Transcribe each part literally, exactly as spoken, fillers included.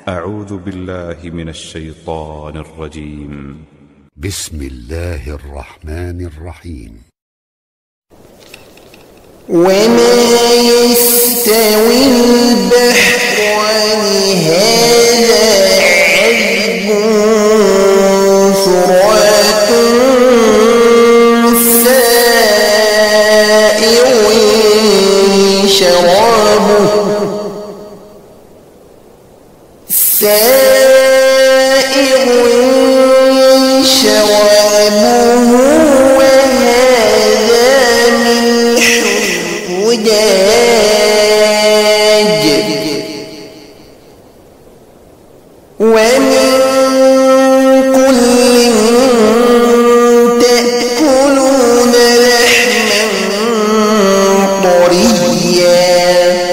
أعوذ بالله من الشيطان الرجيم. بسم الله الرحمن الرحيم. وما يستوي البحران هذا عذب فرات سائغ شرابه سائغ شرابه وهذا ملح أجاج ومن كل تأكلون لحما طريا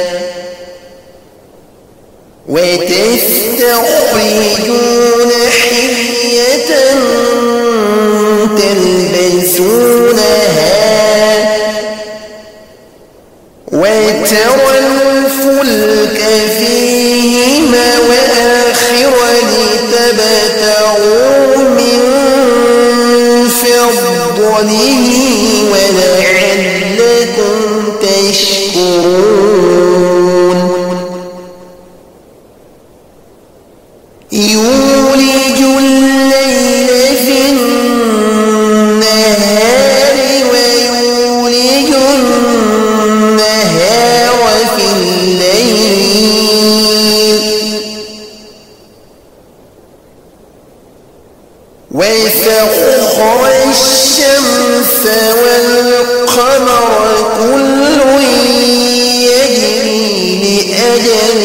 وتستخرجون حلية تلبسونها وترى الفلك فيه مواخر لتبتغوا من فضله ولعلكم تشكرون. يولج الليل في النهار ويولج النهار في الليل وسخر الشمس والقمر كل يجري لأجل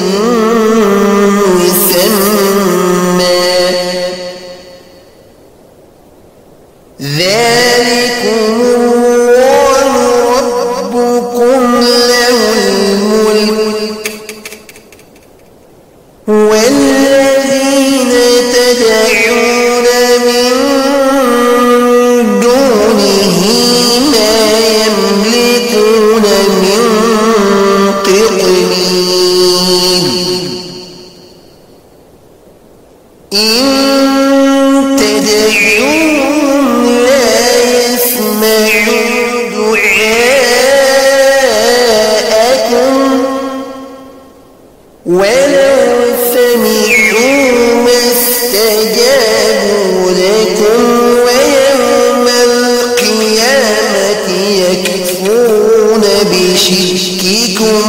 ذلكم الله ربكم له الملك والذين تدعون من دونه ما يملكون من قطمير إن تدعون دعاءكم ولو سمعوا ما استجابوا لكم ويوم القيامة يكفرون بشرككم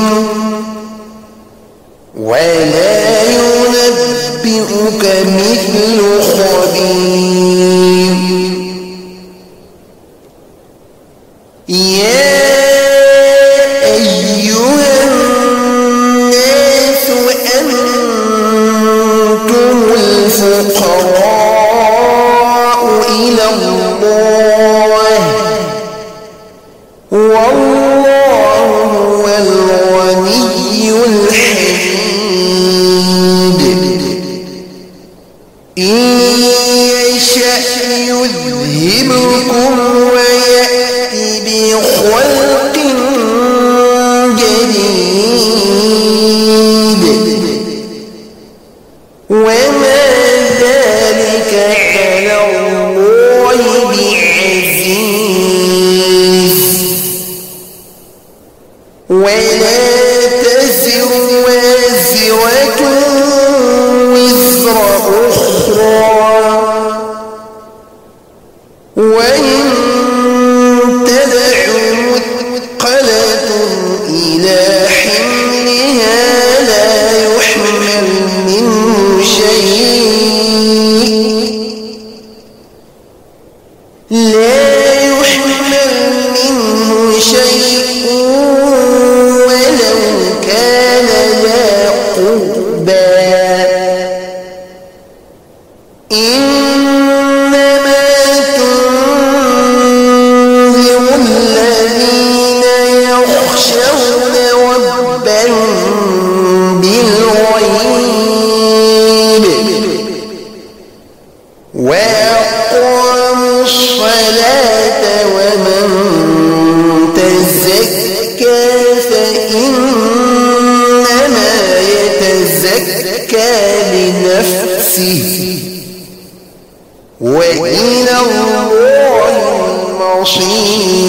ولا ينبئك مثل خبير. يا أيها الناس أنتم الفقراء إلى الله والله هو الغني الحميد. إن يشأ يذهبكم بخلق جديد وما ذلك على الله بعزيز. ولا تزر وازرة وزر أخرى وإن إلى حملها لا يحمل منه شيء لا يحمل منه شيء ولو كان ذا قربى إنما تنذر الذين يخشون ربهم بالغيب وأقاموا الصلاة ومن تزكى فإنما يتزكى بنفسه وإلى الله المصير